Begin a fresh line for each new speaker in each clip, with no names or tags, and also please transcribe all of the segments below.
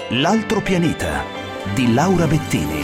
L'altro pianeta di Laura Bettini.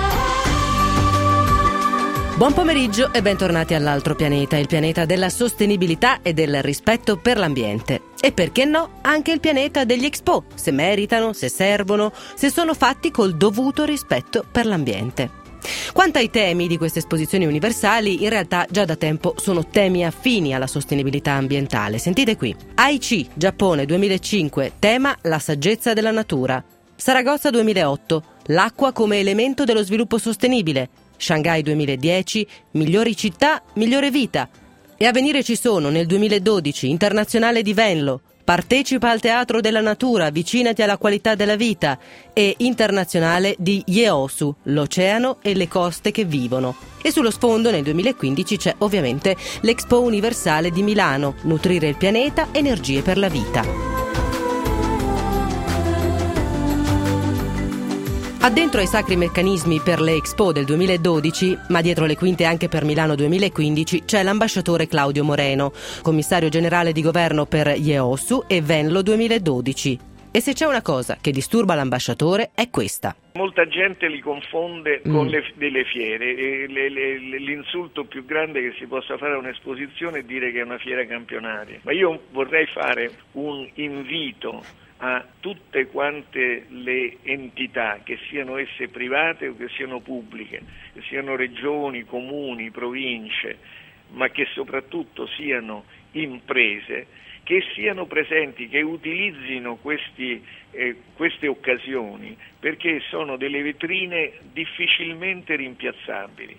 Buon pomeriggio e bentornati all'Altro pianeta, il pianeta della sostenibilità e del rispetto per l'ambiente. E perché no, anche il pianeta degli Expo, se meritano, se servono, se sono fatti col dovuto rispetto per l'ambiente. Quanto ai temi di queste esposizioni universali, in realtà già da tempo sono temi affini alla sostenibilità ambientale. Sentite qui. Aichi, Giappone 2005, tema la saggezza della natura. Saragozza 2008, l'acqua come elemento dello sviluppo sostenibile. Shanghai 2010, migliori città, migliore vita. E a venire ci sono nel 2012, Internazionale di Venlo, partecipa al Teatro della Natura, avvicinati alla qualità della vita, e Internazionale di Yeosu, l'oceano e le coste che vivono. E sullo sfondo nel 2015 c'è ovviamente l'Expo Universale di Milano, nutrire il pianeta, energie per la vita. Addentro ai sacri meccanismi per le Expo del 2012, ma dietro le quinte anche per Milano 2015, c'è l'ambasciatore Claudio Moreno, commissario generale di governo per Yeosu e Venlo 2012. E se c'è una cosa che disturba l'ambasciatore è questa.
Molta gente li confonde con delle fiere e l'insulto più grande che si possa fare a un'esposizione è dire che è una fiera campionaria. Ma io vorrei fare un invito a tutte quante le entità, che siano esse private o che siano pubbliche, che siano regioni, comuni, province, ma che soprattutto siano imprese, che siano presenti, che utilizzino queste occasioni, perché sono delle vetrine difficilmente rimpiazzabili.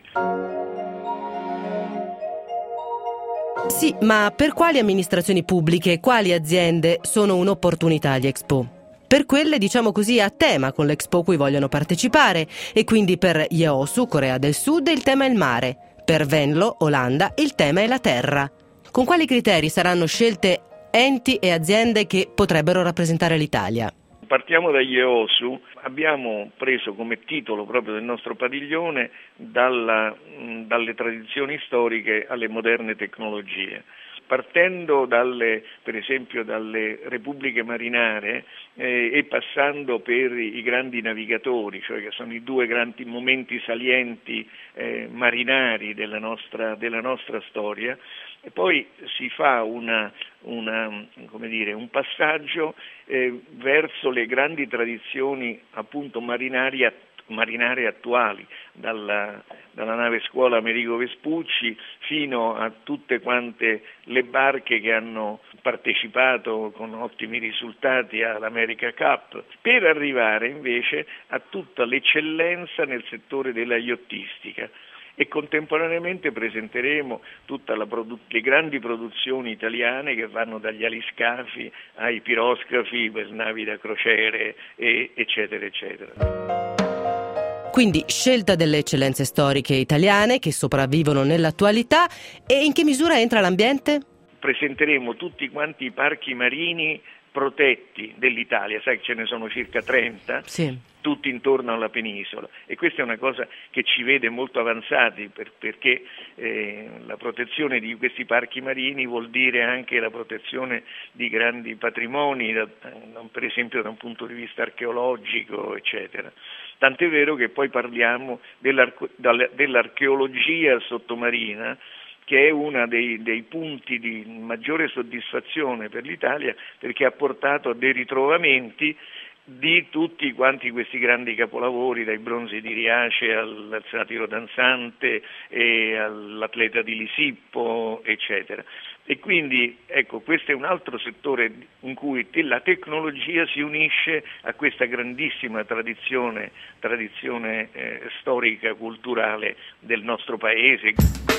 Sì, ma per quali amministrazioni pubbliche e quali aziende sono un'opportunità gli Expo? Per quelle, diciamo così, a tema con l'Expo cui vogliono partecipare, e quindi per Yeosu, Corea del Sud, il tema è il mare, per Venlo, Olanda, il tema è la terra. Con quali criteri saranno scelte enti e aziende che potrebbero rappresentare l'Italia?
Partiamo da Yeosu. Abbiamo preso come titolo proprio del nostro padiglione dalle tradizioni storiche alle moderne tecnologie. Partendo per esempio dalle repubbliche marinare e passando per i grandi navigatori, cioè che sono i due grandi momenti salienti marinari della nostra storia, e poi si fa un passaggio verso le grandi tradizioni appunto marinare attuali, dalla nave scuola Amerigo Vespucci fino a tutte quante le barche che hanno partecipato con ottimi risultati all'America Cup, per arrivare invece a tutta l'eccellenza nel settore della yachttistica. E contemporaneamente presenteremo tutte le grandi produzioni italiane che vanno dagli aliscafi ai piroscafi per navi da crociere eccetera eccetera.
Quindi scelta delle eccellenze storiche italiane che sopravvivono nell'attualità. E in che misura entra l'ambiente?
Presenteremo tutti quanti i parchi marini protetti dell'Italia, sai che ce ne sono circa 30,
sì,
tutti intorno alla penisola, e questa è una cosa che ci vede molto avanzati perché la protezione di questi parchi marini vuol dire anche la protezione di grandi patrimoni, per esempio da un punto di vista archeologico eccetera. Tant'è vero che poi parliamo dell'archeologia sottomarina, che è uno dei punti di maggiore soddisfazione per l'Italia, perché ha portato a dei ritrovamenti di tutti quanti questi grandi capolavori, dai bronzi di Riace al satiro danzante e all'atleta di Lisippo eccetera. E quindi ecco, questo è un altro settore in cui la tecnologia si unisce a questa grandissima tradizione storica, culturale del nostro paese.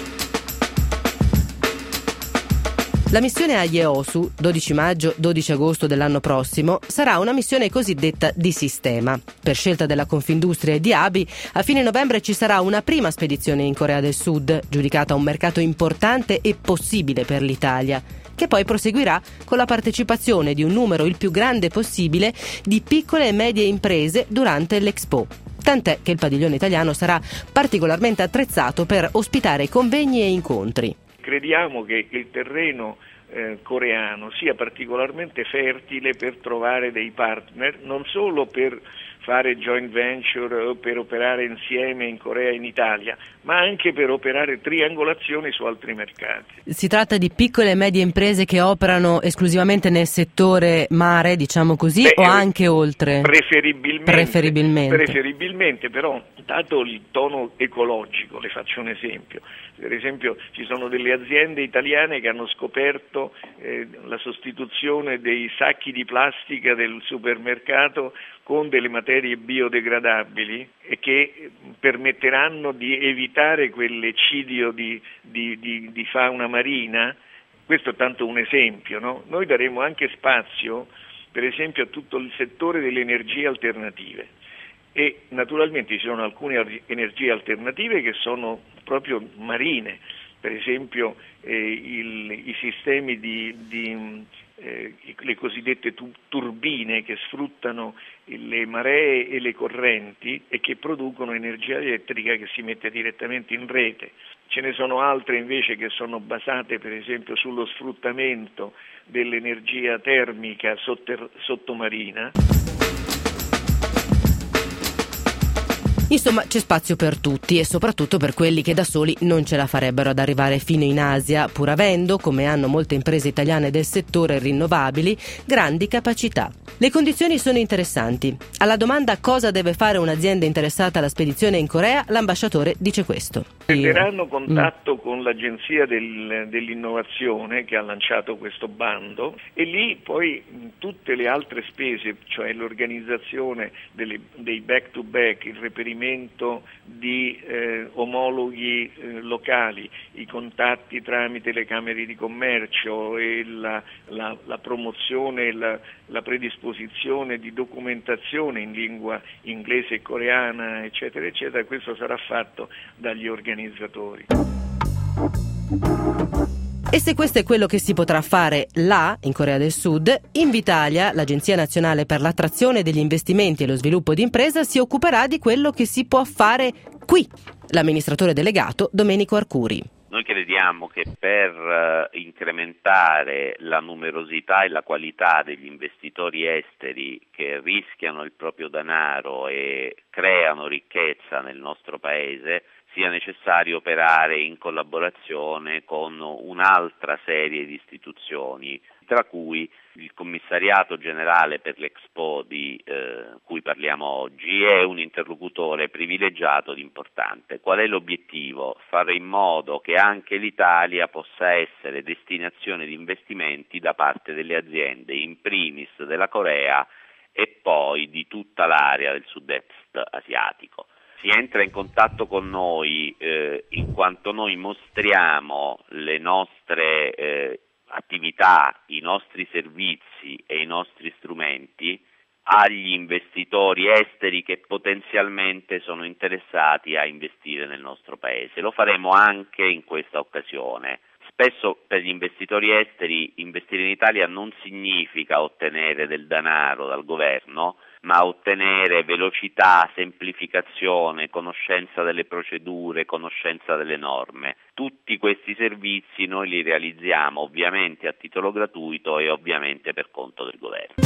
La missione a Yeosu, 12 maggio, 12 agosto dell'anno prossimo, sarà una missione cosiddetta di sistema. Per scelta della Confindustria e di ABI, a fine novembre ci sarà una prima spedizione in Corea del Sud, giudicata un mercato importante e possibile per l'Italia, che poi proseguirà con la partecipazione di un numero il più grande possibile di piccole e medie imprese durante l'Expo. Tant'è che il padiglione italiano sarà particolarmente attrezzato per ospitare convegni e incontri.
Crediamo che il terreno coreano sia particolarmente fertile per trovare dei partner, non solo per fare joint venture o per operare insieme in Corea e in Italia, ma anche per operare triangolazioni su altri mercati.
Si tratta di piccole e medie imprese che operano esclusivamente nel settore mare, diciamo così, o anche oltre?
Preferibilmente, però, dato il tono ecologico, le faccio un esempio. Per esempio ci sono delle aziende italiane che hanno scoperto la sostituzione dei sacchi di plastica del supermercato con delle materie biodegradabili e che permetteranno di evitare quell'eccidio di fauna marina. Questo è tanto un esempio, no? Noi daremo anche spazio, per esempio, a tutto il settore delle energie alternative. E naturalmente ci sono alcune energie alternative che sono proprio marine, per esempio i sistemi le cosiddette turbine che sfruttano le maree e le correnti e che producono energia elettrica che si mette direttamente in rete. Ce ne sono altre invece che sono basate per esempio sullo sfruttamento dell'energia termica sottomarina.
Insomma, c'è spazio per tutti e soprattutto per quelli che da soli non ce la farebbero ad arrivare fino in Asia, pur avendo, come hanno molte imprese italiane del settore rinnovabili, grandi capacità. Le condizioni sono interessanti. Alla domanda cosa deve fare un'azienda interessata alla spedizione in Corea, l'ambasciatore dice questo.
Prenderanno contatto con l'agenzia dell'innovazione che ha lanciato questo bando e lì poi tutte le altre spese, cioè l'organizzazione dei back-to-back, il reperimento di omologhi locali, i contatti tramite le camere di commercio e la promozione, la predisposizione di documentazione in lingua inglese e coreana, eccetera, eccetera, questo sarà fatto dagli organizzatori.
E se questo è quello che si potrà fare là, in Corea del Sud, Invitalia, l'Agenzia Nazionale per l'Attrazione degli Investimenti e lo Sviluppo d'Impresa, si occuperà di quello che si può fare qui. L'amministratore delegato Domenico Arcuri.
Noi crediamo che per incrementare la numerosità e la qualità degli investitori esteri che rischiano il proprio denaro e creano ricchezza nel nostro Paese, sia necessario operare in collaborazione con un'altra serie di istituzioni, tra cui il Commissariato Generale per l'Expo di cui parliamo oggi è un interlocutore privilegiato ed importante. Qual è l'obiettivo? Fare in modo che anche l'Italia possa essere destinazione di investimenti da parte delle aziende, in primis della Corea e poi di tutta l'area del sud-est asiatico. Si entra in contatto con noi in quanto noi mostriamo le nostre attività, i nostri servizi e i nostri strumenti agli investitori esteri che potenzialmente sono interessati a investire nel nostro Paese. Lo faremo anche in questa occasione. Spesso per gli investitori esteri investire in Italia non significa ottenere del denaro dal governo, ma ottenere velocità, semplificazione, conoscenza delle procedure, conoscenza delle norme. Tutti questi servizi noi li realizziamo ovviamente a titolo gratuito e ovviamente per conto del governo.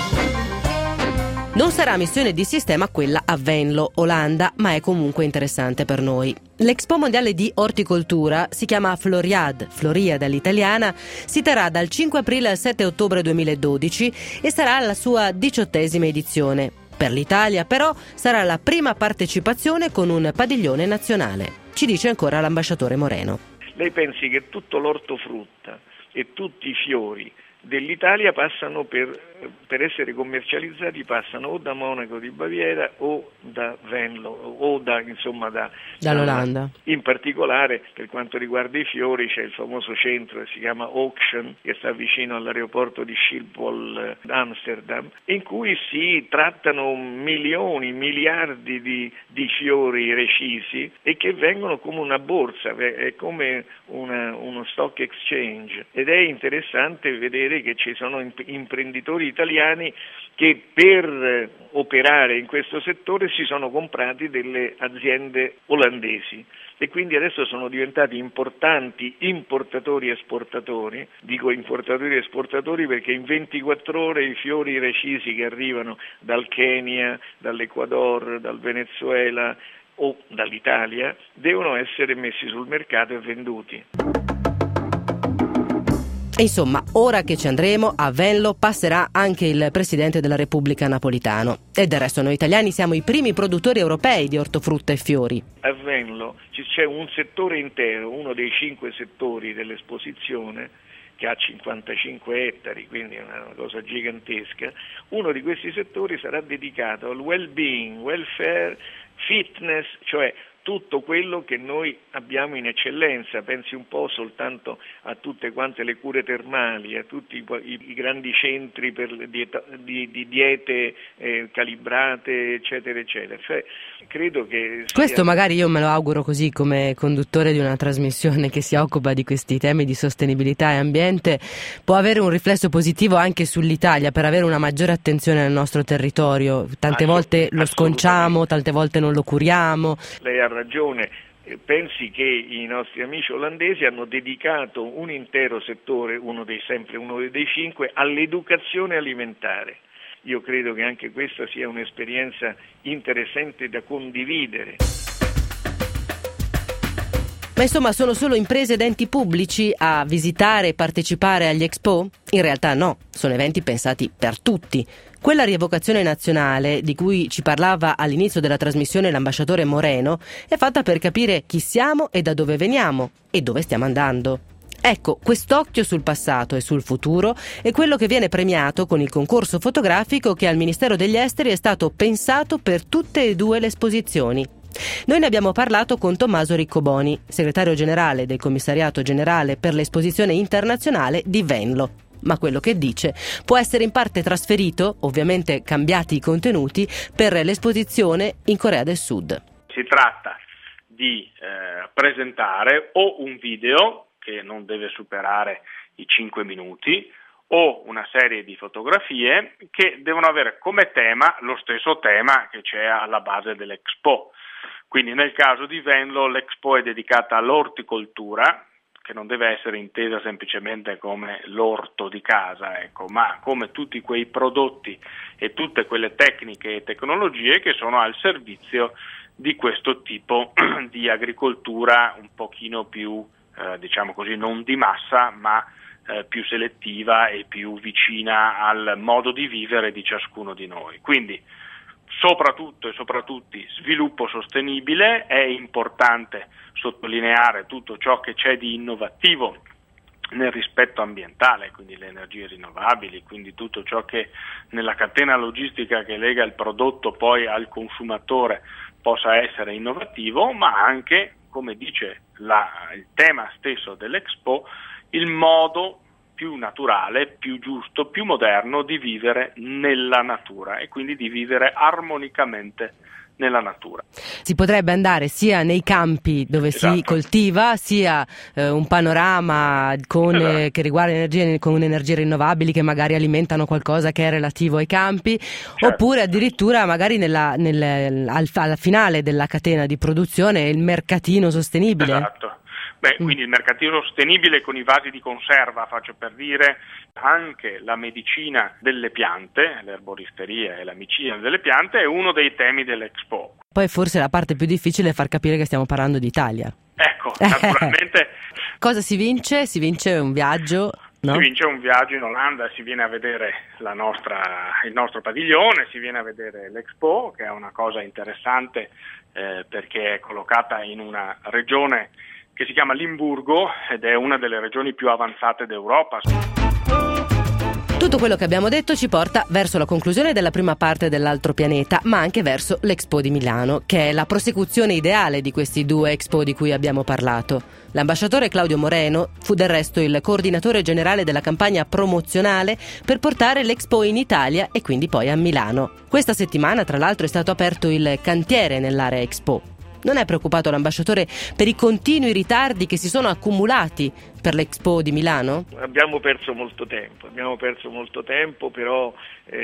Non sarà missione di sistema quella a Venlo, Olanda, ma è comunque interessante per noi. L'Expo Mondiale di Orticoltura si chiama Floriad all'italiana, si terrà dal 5 aprile al 7 ottobre 2012 e sarà la sua 18ª edizione. Per l'Italia, però, sarà la prima partecipazione con un padiglione nazionale. Ci dice ancora l'ambasciatore Moreno.
Lei pensi che tutto l'ortofrutta e tutti i fiori dell'Italia passano per essere commercializzati, passano o da Monaco di Baviera o da Venlo o dall'Olanda. In particolare per quanto riguarda i fiori c'è il famoso centro che si chiama Auction, che sta vicino all'aeroporto di Schiphol Amsterdam, in cui si trattano miliardi di fiori recisi e che vengono come una borsa, è come uno stock exchange, ed è interessante vedere che ci sono imprenditori italiani che per operare in questo settore si sono comprati delle aziende olandesi. e quindi adesso sono diventati importanti importatori e esportatori. Dico importatori e esportatori perché in 24 ore i fiori recisi che arrivano dal Kenya, dall'Ecuador, dal Venezuela o dall'Italia devono essere messi sul mercato e venduti.
Insomma, ora che ci andremo, a Venlo passerà anche il Presidente della Repubblica Napolitano. E del resto noi italiani siamo i primi produttori europei di ortofrutta e fiori.
A Venlo c'è un settore intero, uno dei 5 settori dell'esposizione, che ha 55 ettari, quindi è una cosa gigantesca. Uno di questi settori sarà dedicato al well-being, welfare, fitness, cioè tutto quello che noi abbiamo in eccellenza. Pensi un po' soltanto a tutte quante le cure termali, a tutti i grandi centri di diete calibrate, eccetera, eccetera. Cioè, credo che
questo magari io me lo auguro così come conduttore di una trasmissione che si occupa di questi temi di sostenibilità e ambiente, può avere un riflesso positivo anche sull'Italia per avere una maggiore attenzione nel nostro territorio. Tante volte lo sconciamo, tante volte non lo curiamo.
Lei ha ragione, pensi che i nostri amici olandesi hanno dedicato un intero settore, uno dei 5, all'educazione alimentare. Io credo che anche questa sia un'esperienza interessante da condividere.
Ma insomma, sono solo imprese ed enti pubblici a visitare e partecipare agli Expo? In realtà no, sono eventi pensati per tutti. Quella rievocazione nazionale di cui ci parlava all'inizio della trasmissione l'ambasciatore Moreno è fatta per capire chi siamo e da dove veniamo e dove stiamo andando. Ecco, quest'occhio sul passato e sul futuro è quello che viene premiato con il concorso fotografico che al Ministero degli Esteri è stato pensato per tutte e due le esposizioni. Noi ne abbiamo parlato con Tommaso Riccoboni, segretario generale del Commissariato Generale per l'Esposizione Internazionale di Venlo. Ma quello che dice può essere in parte trasferito, ovviamente cambiati i contenuti, per l'esposizione in Corea del Sud.
Si tratta di presentare o un video che non deve superare i 5 minuti o una serie di fotografie che devono avere come tema lo stesso tema che c'è alla base dell'Expo. Quindi nel caso di Venlo l'Expo è dedicata all'orticoltura, che non deve essere intesa semplicemente come l'orto di casa, ma come tutti quei prodotti e tutte quelle tecniche e tecnologie che sono al servizio di questo tipo di agricoltura un pochino più, diciamo così, non di massa, ma più selettiva e più vicina al modo di vivere di ciascuno di noi. Quindi soprattutto sviluppo sostenibile, è importante sottolineare tutto ciò che c'è di innovativo nel rispetto ambientale, quindi le energie rinnovabili, quindi tutto ciò che nella catena logistica che lega il prodotto poi al consumatore possa essere innovativo, ma anche, come dice il tema stesso dell'Expo, il modo più naturale, più giusto, più moderno di vivere nella natura e quindi di vivere armonicamente nella natura.
Si potrebbe andare sia nei campi dove si coltiva, sia un panorama che riguarda energie rinnovabili che magari alimentano qualcosa che è relativo ai campi, oppure addirittura magari alla finale della catena di produzione il mercatino sostenibile.
Esatto. Quindi il mercatino sostenibile con i vasi di conserva, faccio per dire, anche la medicina delle piante, l'erboristeria e la medicina delle piante è uno dei temi dell'Expo.
Poi forse la parte più difficile è far capire che stiamo parlando d'Italia.
Ecco, naturalmente.
Cosa si vince? Si vince un viaggio? No?
Si vince un viaggio in Olanda, si viene a vedere il nostro padiglione, si viene a vedere l'Expo, che è una cosa interessante perché è collocata in una regione che si chiama Limburgo ed è una delle regioni più avanzate d'Europa.
Tutto quello che abbiamo detto ci porta verso la conclusione della prima parte dell'Altro Pianeta, ma anche verso l'Expo di Milano, che è la prosecuzione ideale di questi due Expo di cui abbiamo parlato. L'ambasciatore Claudio Moreno fu del resto il coordinatore generale della campagna promozionale per portare l'Expo in Italia e quindi poi a Milano. Questa settimana, tra l'altro, è stato aperto il cantiere nell'area Expo. Non è preoccupato l'ambasciatore per i continui ritardi che si sono accumulati per l'Expo di Milano?
Abbiamo perso molto tempo, però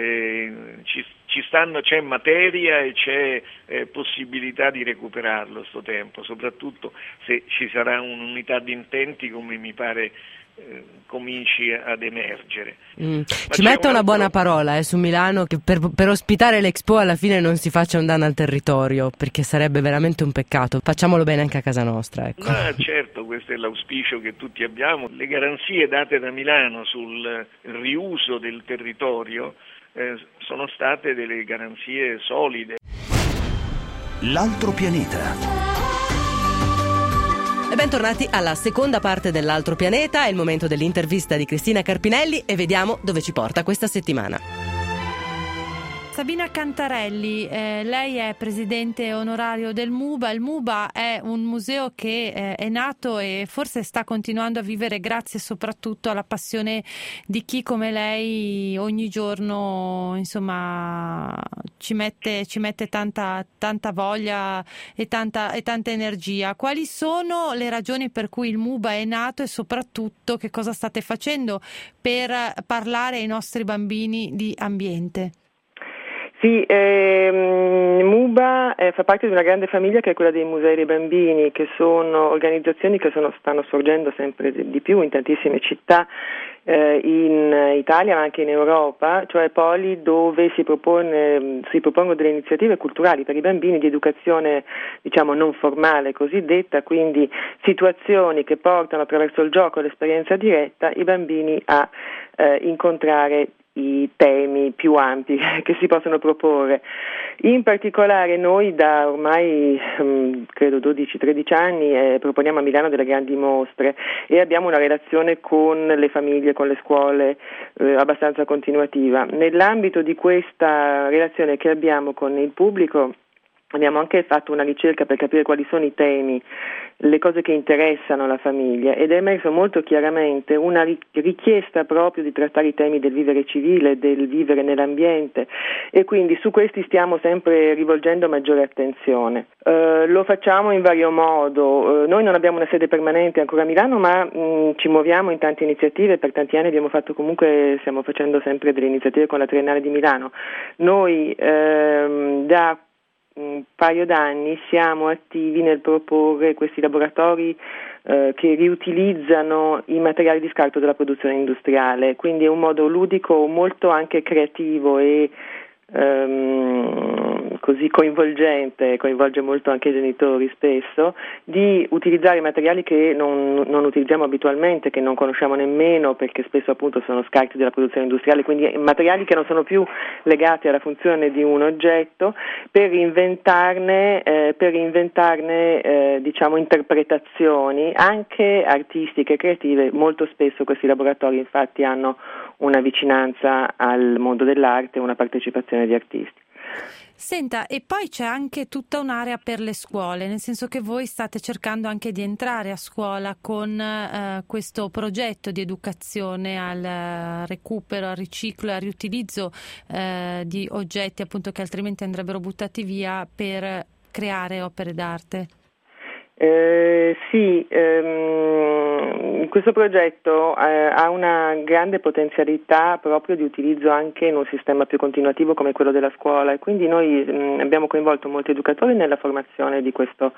c'è materia e c'è possibilità di recuperarlo sto tempo, soprattutto se ci sarà un'unità di intenti come mi pare cominci ad emergere.
Ci mette una buona parola su Milano, che per ospitare l'Expo alla fine non si faccia un danno al territorio, perché sarebbe veramente un peccato. Facciamolo bene anche a casa nostra, ecco.
Ma certo, questo è l'auspicio che tutti abbiamo. Le garanzie date da Milano sul riuso del territorio sono state delle garanzie solide.
L'altro pianeta.
E bentornati alla seconda parte dell'Altro pianeta, è il momento dell'intervista di Cristina Carpinelli e vediamo dove ci porta questa settimana.
Sabina Cantarelli, lei è presidente onorario del MUBA. Il MUBA è un museo che è nato e forse sta continuando a vivere grazie soprattutto alla passione di chi come lei ogni giorno ci mette tanta voglia e tanta energia. Quali sono le ragioni per cui il MUBA è nato e soprattutto che cosa state facendo per parlare ai nostri bambini di ambiente?
Sì, MUBA fa parte di una grande famiglia che è quella dei musei dei bambini, che sono organizzazioni che stanno sorgendo sempre di più in tantissime città in Italia ma anche in Europa, cioè poli dove si propongono delle iniziative culturali per i bambini di educazione non formale cosiddetta, quindi situazioni che portano attraverso il gioco e l'esperienza diretta i bambini a incontrare i temi più ampi che si possono proporre. In particolare noi da ormai credo 12-13 anni proponiamo a Milano delle grandi mostre e abbiamo una relazione con le famiglie, con le scuole abbastanza continuativa. Nell'ambito di questa relazione che abbiamo con il pubblico abbiamo anche fatto una ricerca per capire quali sono i temi, le cose che interessano la famiglia, ed è emerso molto chiaramente una richiesta proprio di trattare i temi del vivere civile, del vivere nell'ambiente, e quindi su questi stiamo sempre rivolgendo maggiore attenzione. Lo facciamo in vario modo. Noi non abbiamo una sede permanente ancora a Milano, ma ci muoviamo in tante iniziative. Per tanti anni stiamo facendo sempre delle iniziative con la Triennale di Milano. Noi da un paio d'anni siamo attivi nel proporre questi laboratori che riutilizzano i materiali di scarto della produzione industriale, quindi è un modo ludico molto anche creativo e così coinvolgente, coinvolge molto anche i genitori spesso, di utilizzare materiali che non utilizziamo abitualmente, che non conosciamo nemmeno perché spesso appunto sono scarti della produzione industriale, quindi materiali che non sono più legati alla funzione di un oggetto, per inventarne interpretazioni anche artistiche e creative. Molto spesso questi laboratori infatti hanno una vicinanza al mondo dell'arte e una partecipazione di artisti.
Senta, e poi c'è anche tutta un'area per le scuole, nel senso che voi state cercando anche di entrare a scuola con questo progetto di educazione al recupero, al riciclo e al riutilizzo di oggetti appunto che altrimenti andrebbero buttati via per creare opere d'arte.
Sì, questo progetto ha una grande potenzialità proprio di utilizzo anche in un sistema più continuativo come quello della scuola, e quindi noi abbiamo coinvolto molti educatori nella formazione di questo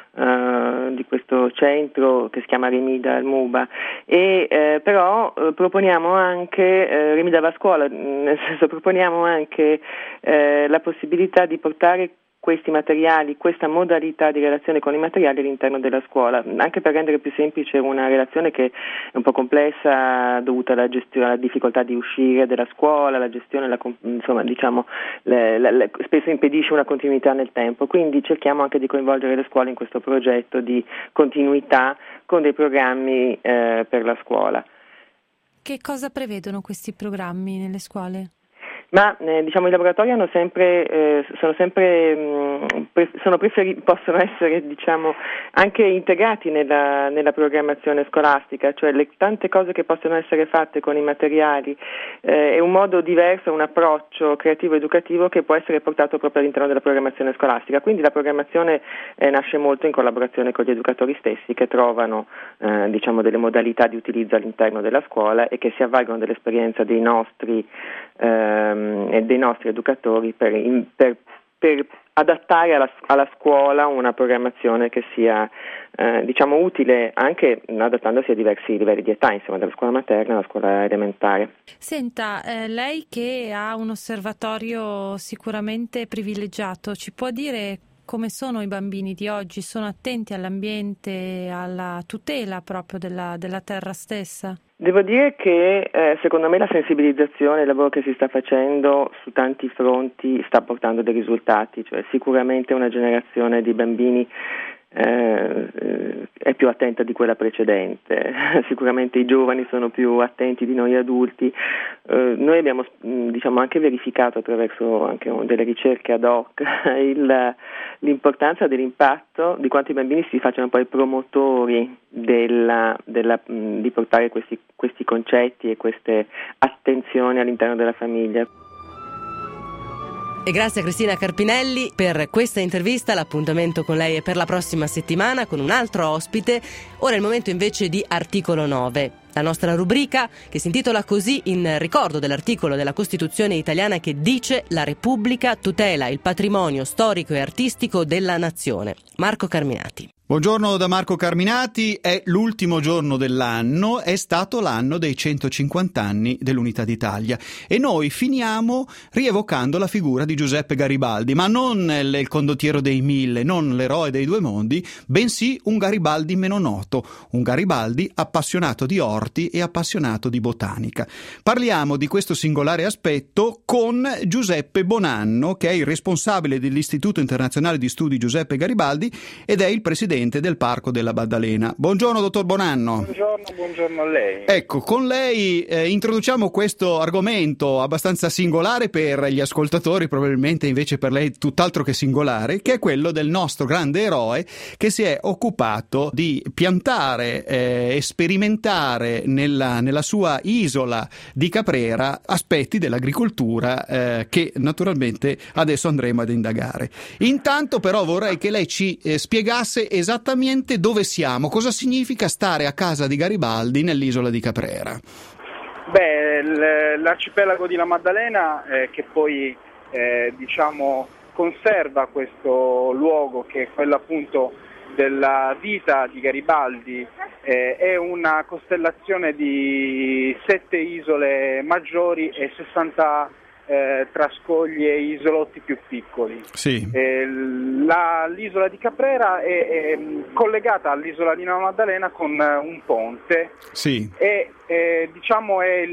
centro che si chiama Remida al MUBA, e però proponiamo anche Remida va a scuola, nel senso proponiamo anche la possibilità di portare questi materiali, questa modalità di relazione con i materiali all'interno della scuola, anche per rendere più semplice una relazione che è un po' complessa, dovuta alla gestione, alla difficoltà di uscire dalla scuola, la gestione, spesso impedisce una continuità nel tempo. Quindi cerchiamo anche di coinvolgere le scuole in questo progetto di continuità con dei programmi per la scuola.
Che cosa prevedono questi programmi nelle scuole?
Ma diciamo i laboratori hanno sempre, possono essere diciamo anche integrati nella programmazione scolastica, cioè le tante cose che possono essere fatte con i materiali è un modo diverso, un approccio creativo educativo che può essere portato proprio all'interno della programmazione scolastica. Quindi la programmazione nasce molto in collaborazione con gli educatori stessi che trovano diciamo delle modalità di utilizzo all'interno della scuola e che si avvalgono dell'esperienza dei nostri educatori per adattare alla scuola una programmazione che sia diciamo utile anche adattandosi a diversi livelli di età, insomma dalla scuola materna alla scuola elementare.
Senta, lei che ha un osservatorio sicuramente privilegiato, ci può dire come sono i bambini di oggi? Sono attenti all'ambiente, alla tutela proprio della terra stessa?
Devo dire che secondo me la sensibilizzazione, il lavoro che si sta facendo su tanti fronti sta portando dei risultati, cioè sicuramente una generazione di bambini è più attenta di quella precedente, sicuramente i giovani sono più attenti di noi adulti. Noi abbiamo diciamo anche verificato attraverso anche delle ricerche ad hoc l'importanza dell'impatto di quanto i bambini si facciano poi promotori di portare questi concetti e queste attenzioni all'interno della famiglia.
E grazie a Cristina Carpinelli per questa intervista. L'appuntamento con lei è per la prossima settimana con un altro ospite. Ora è il momento invece di Articolo 9, la nostra rubrica che si intitola così in ricordo dell'articolo della Costituzione italiana che dice: la Repubblica tutela il patrimonio storico e artistico della nazione. Marco Carminati.
Buongiorno da Marco Carminati, è l'ultimo giorno dell'anno, è stato l'anno dei 150 anni dell'Unità d'Italia e noi finiamo rievocando la figura di Giuseppe Garibaldi, ma non il condottiero dei 1000, non l'eroe dei due mondi, bensì un Garibaldi meno noto, un Garibaldi appassionato di orti e appassionato di botanica. Parliamo di questo singolare aspetto con Giuseppe Bonanno, che è il responsabile dell'Istituto Internazionale di Studi Giuseppe Garibaldi ed è il presidente del Parco della Maddalena. Buongiorno dottor Bonanno.
Buongiorno a lei.
Ecco, con lei introduciamo questo argomento abbastanza singolare per gli ascoltatori, probabilmente invece per lei tutt'altro che singolare, che è quello del nostro grande eroe che si è occupato di piantare e sperimentare nella sua isola di Caprera aspetti dell'agricoltura che naturalmente adesso andremo ad indagare. Intanto però vorrei che lei ci spiegasse esattamente dove siamo, cosa significa stare a casa di Garibaldi nell'isola di Caprera.
L'arcipelago di La Maddalena che poi diciamo conserva questo luogo che è quello appunto della vita di Garibaldi, è una costellazione di 7 isole maggiori e 60 trascoglie e isolotti più piccoli. Sì. L'isola di Caprera è collegata all'isola di La Maddalena con un ponte. Sì. E diciamo è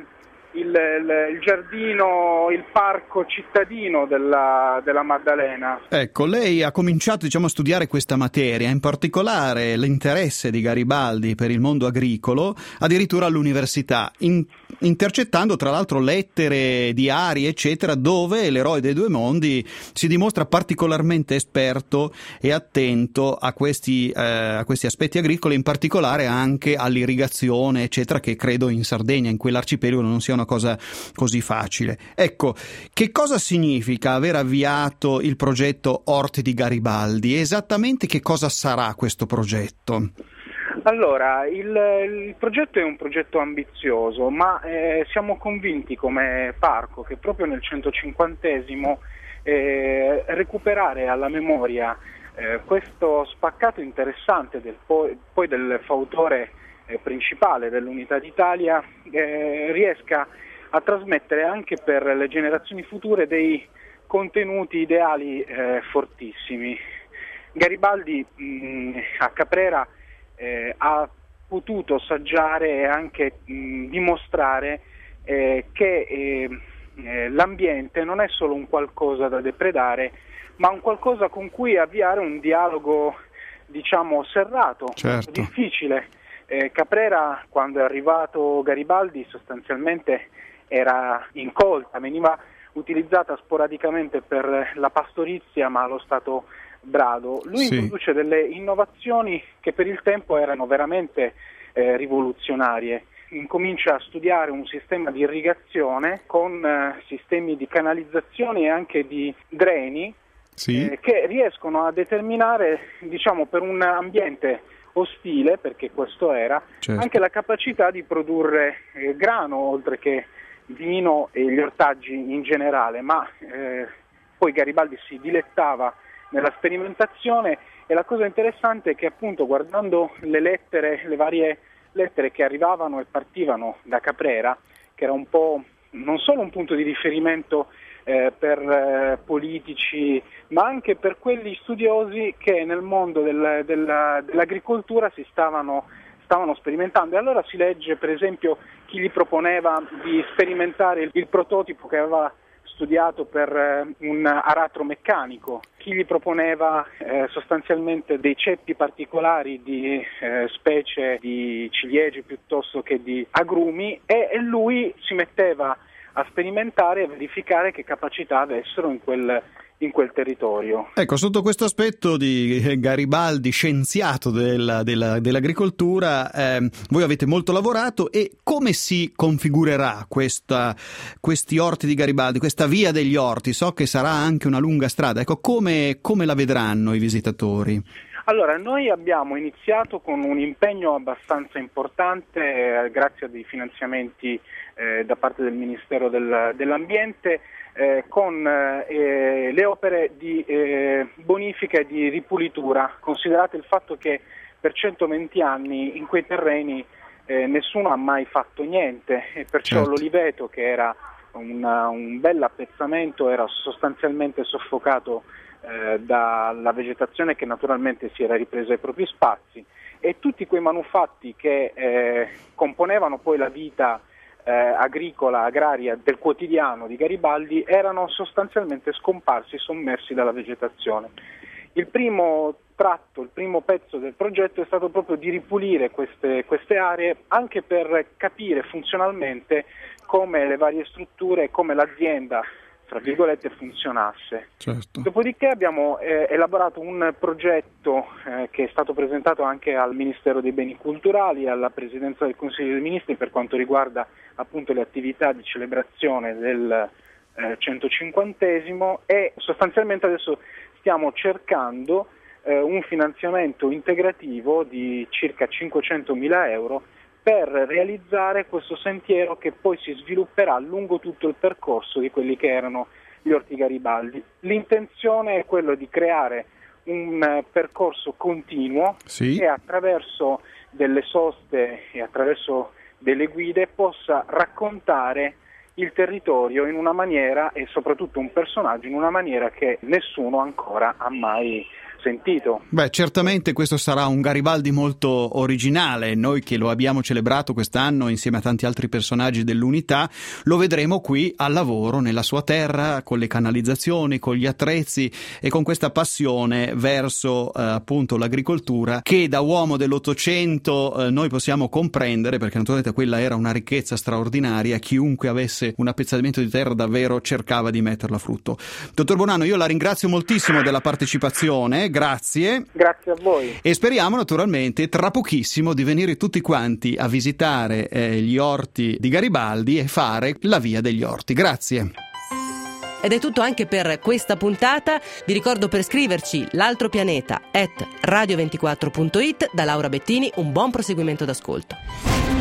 il giardino, il parco cittadino della Maddalena.
Ecco, lei ha cominciato a studiare questa materia, in particolare l'interesse di Garibaldi per il mondo agricolo, addirittura all'università, intercettando tra l'altro lettere, diari, eccetera, dove l'eroe dei due mondi si dimostra particolarmente esperto e attento a questi aspetti agricoli, in particolare anche all'irrigazione, eccetera, che credo in Sardegna, in quell'arcipelago, non sia una cosa così facile. Ecco, che cosa significa aver avviato il progetto Orti di Garibaldi? Esattamente che cosa sarà questo progetto?
Allora, il progetto è un progetto ambizioso, ma siamo convinti come parco che proprio nel 150esimo recuperare alla memoria questo spaccato interessante poi del fautore principale dell'Unità d'Italia riesca a trasmettere anche per le generazioni future dei contenuti ideali fortissimi. Garibaldi a Caprera ha potuto saggiare e anche dimostrare che l'ambiente non è solo un qualcosa da depredare, ma un qualcosa con cui avviare un dialogo, diciamo, serrato, certo. Difficile. Caprera, quando è arrivato Garibaldi, sostanzialmente
era incolta, veniva utilizzata sporadicamente per la pastorizia, ma allo stato brado. Lui introduce delle innovazioni che per il tempo erano veramente rivoluzionarie. Incomincia a studiare un sistema di irrigazione con sistemi di canalizzazione e anche di dreni che riescono a determinare, diciamo, per un ambiente ostile, perché questo era, anche la capacità di produrre grano oltre che vino e gli ortaggi in generale, ma poi Garibaldi si dilettava nella sperimentazione, e la cosa interessante è che appunto guardando le varie lettere che arrivavano e partivano da Caprera, che era un po' non solo un punto di riferimento per politici, ma anche per quelli studiosi che nel mondo dell'agricoltura si stavano sperimentando. E allora si legge, per esempio, chi gli proponeva di sperimentare il prototipo che aveva studiato per un aratro meccanico, chi gli proponeva sostanzialmente dei ceppi particolari di specie di ciliegie piuttosto che di agrumi, e lui si metteva a sperimentare e a verificare che capacità avessero in quel territorio.
Ecco, sotto questo aspetto di Garibaldi, scienziato dell'agricoltura, voi avete molto lavorato, e come si configurerà questi orti di Garibaldi, questa via degli orti? So che sarà anche una lunga strada, ecco, come la vedranno i visitatori?
Allora, noi abbiamo iniziato con un impegno abbastanza importante, grazie a dei finanziamenti da parte del Ministero dell'Ambiente, con le opere di bonifica e di ripulitura. Considerate il fatto che per 120 anni in quei terreni nessuno ha mai fatto niente, e perciò l'oliveto, che era un bel appezzamento, era sostanzialmente soffocato dalla vegetazione, che naturalmente si era ripresa ai propri spazi, e tutti quei manufatti che componevano poi la vita agricola, agraria del quotidiano di Garibaldi erano sostanzialmente scomparsi, sommersi dalla vegetazione. Il primo pezzo del progetto è stato proprio di ripulire queste aree, anche per capire funzionalmente come le varie strutture, come l'azienda, tra virgolette, funzionasse. Dopodiché abbiamo elaborato un progetto che è stato presentato anche al Ministero dei Beni Culturali, alla Presidenza del Consiglio dei Ministri, per quanto riguarda appunto le attività di celebrazione del 150esimo, e sostanzialmente adesso stiamo cercando un finanziamento integrativo di circa 500.000 euro per realizzare questo sentiero, che poi si svilupperà lungo tutto il percorso di quelli che erano gli orti Garibaldi. L'intenzione è quello di creare un percorso continuo che attraverso delle soste e attraverso delle guide possa raccontare il territorio in una maniera, e soprattutto un personaggio, in una maniera che nessuno ancora ha mai sentito.
Beh, certamente questo sarà un Garibaldi molto originale. Noi che lo abbiamo celebrato quest'anno insieme a tanti altri personaggi dell'unità, lo vedremo qui al lavoro nella sua terra, con le canalizzazioni, con gli attrezzi e con questa passione verso appunto l'agricoltura, che da uomo dell'Ottocento noi possiamo comprendere, perché naturalmente quella era una ricchezza straordinaria. Chiunque avesse un appezzamento di terra davvero cercava di metterla a frutto. Dottor Bonanno, io la ringrazio moltissimo della partecipazione. Grazie.
Grazie a voi.
E speriamo naturalmente tra pochissimo di venire tutti quanti a visitare gli orti di Garibaldi e fare la via degli orti. Grazie.
Ed è tutto anche per questa puntata. Vi ricordo, per scriverci @radioventura.it. Da Laura Bettini, un buon proseguimento d'ascolto.